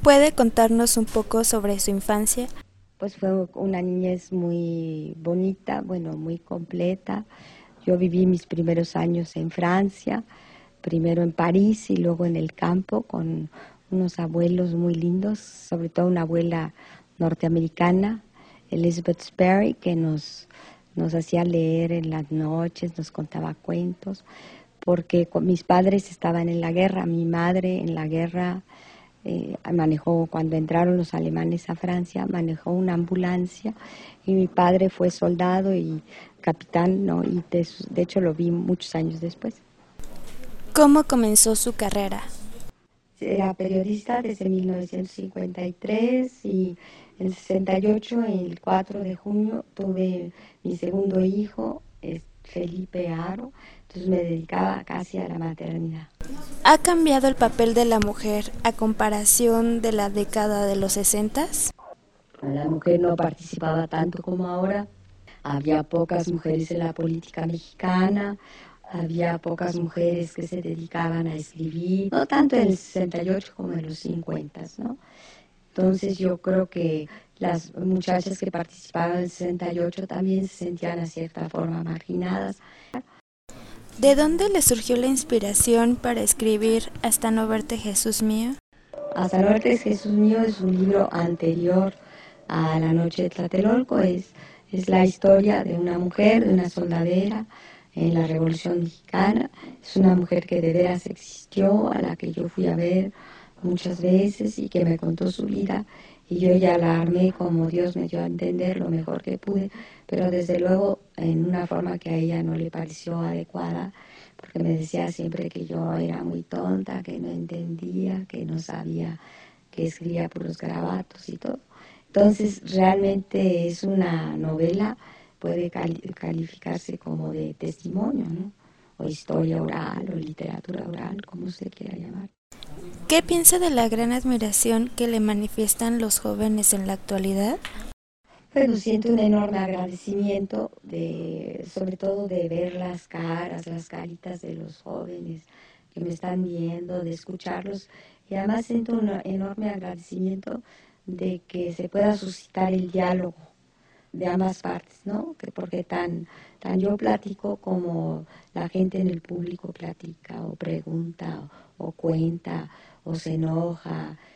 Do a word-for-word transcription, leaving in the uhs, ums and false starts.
¿Puede contarnos un poco sobre su infancia? Pues fue una niñez muy bonita, bueno, muy completa. Yo viví mis primeros años en Francia, primero en París y luego en el campo con unos abuelos muy lindos, sobre todo una abuela norteamericana, Elizabeth Sperry, que nos, nos hacía leer en las noches, nos contaba cuentos, porque mis padres estaban en la guerra, mi madre en la guerra. Eh, manejó, cuando entraron los alemanes a Francia, manejó una ambulancia y mi padre fue soldado y capitán, ¿no? Y de, de hecho lo vi muchos años después. ¿Cómo comenzó su carrera? Era periodista desde mil novecientos cincuenta y tres y en el sesenta y ocho, el cuatro de junio, tuve mi segundo hijo, Felipe Aro, entonces me dedicaba casi a la maternidad. ¿Ha cambiado el papel de la mujer a comparación de la década de los sesentas? La mujer no participaba tanto como ahora, había pocas mujeres en la política mexicana, había pocas mujeres que se dedicaban a escribir, no tanto en el sesenta y ocho como en los cincuenta, ¿no? Entonces yo creo que las muchachas que participaban en el sesenta y ocho también se sentían a cierta forma marginadas. ¿De dónde le surgió la inspiración para escribir Hasta no verte, Jesús mío? Hasta no verte, Jesús mío es un libro anterior a La noche de Tlatelolco, es, es la historia de una mujer, de una soldadera en la Revolución Mexicana. Es una mujer que de veras existió, a la que yo fui a ver muchas veces y que me contó su vida, y yo ya la armé como Dios me dio a entender lo mejor que pude, pero desde luego en una forma que a ella no le pareció adecuada, porque me decía siempre que yo era muy tonta, que no entendía, que no sabía, que escribía puros garabatos y todo. Entonces realmente es una novela, puede calificarse como de testimonio, ¿no? O historia oral, o literatura oral, como se quiera llamar. ¿Qué piensa de la gran admiración que le manifiestan los jóvenes en la actualidad? Bueno, siento un enorme agradecimiento, de, sobre todo de ver las caras, las caritas de los jóvenes que me están viendo, de escucharlos, y además siento un enorme agradecimiento de que se pueda suscitar el diálogo de ambas partes, ¿no? Que porque tan, tan yo platico como la gente en el público platica o pregunta o, o cuenta o se enoja.